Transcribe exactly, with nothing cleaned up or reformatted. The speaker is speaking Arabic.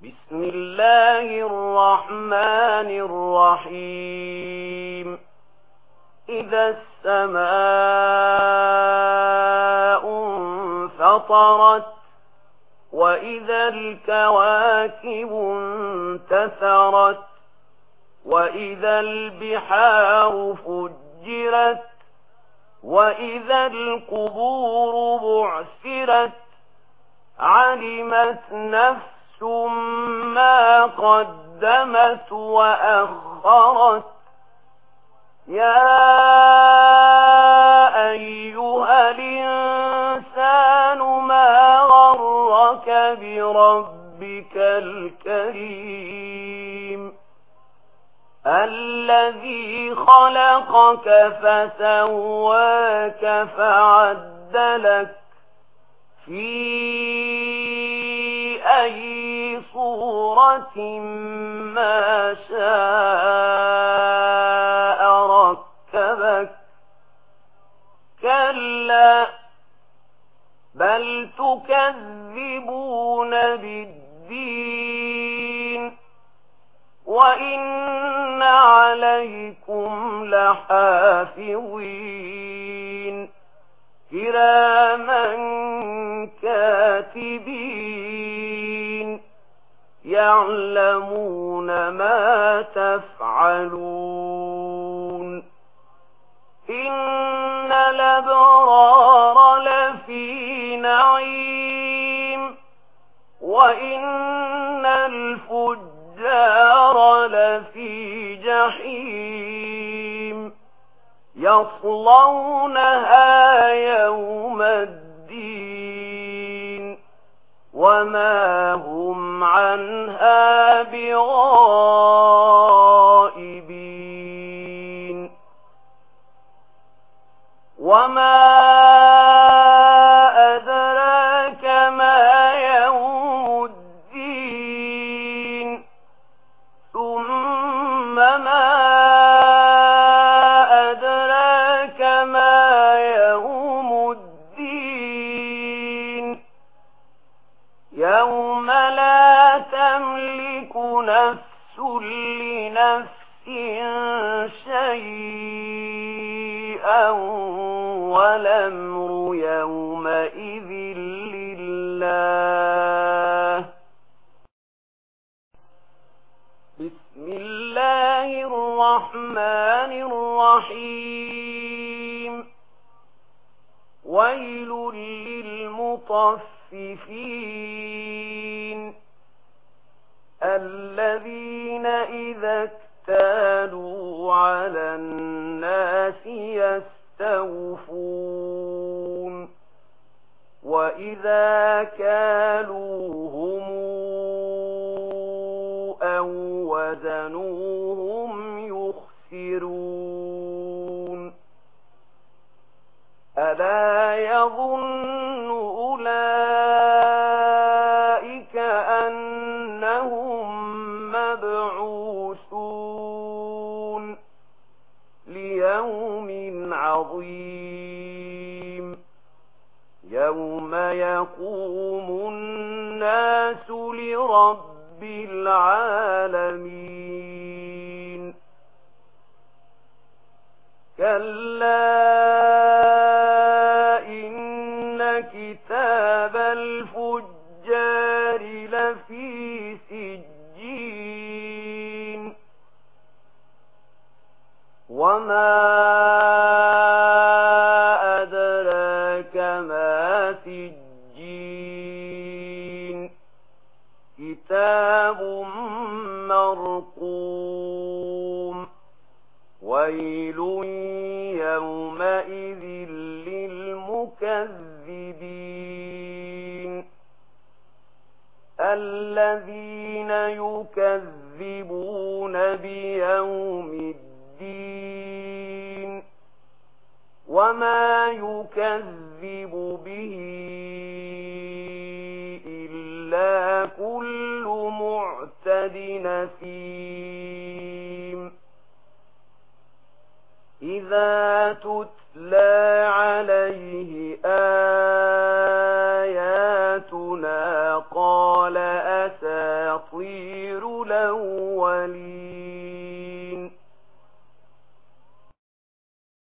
بسم الله الرحمن الرحيم. إذا السماء انفطرت وإذا الكواكب انتثرت وإذا البحار فجرت وإذا القبور بعثرت علمت نفس ما قدمت وأخرت. يا أيها الإنسان ما غرك بربك الكريم الذي خلقك فسواك فعدلك في أي صورة ما شاء ركبك. كلا بل تكذبون بالدين وإن عليكم لحافظين كراما كاتبين يعلمون ما تفعلون. إن الأبرار لفي نعيم وإن الفجار لفي جحيم يصلونها يوم الدين وما هم عنها بغائبين. وما أدراك ما يوم الدين ثم ما أدراك ما يوم الدين يوم لا تملك نفس لنفس شيئا والأمر يومئذ لله. بسم الله الرحمن الرحيم. ويل للمطففين الذين إذا اكتالوا على الناس يستوفون وإذا كالوهم أو وزنوهم يخسرون. ألا يظن أولئك أنهم مبعوثون ليوم عظيم يوم يقوم الناس لرب العالمين. كلا إن كتاب الفجار لفي سجين وما أدراك ما سجين كتاب مرقوم ويل يومئذ للمكذبين الذين يكذبون بيوم الدين وما يكذب به إلا كل معتد نثيم. إذا تتلى عليه آياتنا قال أساطير الأولين.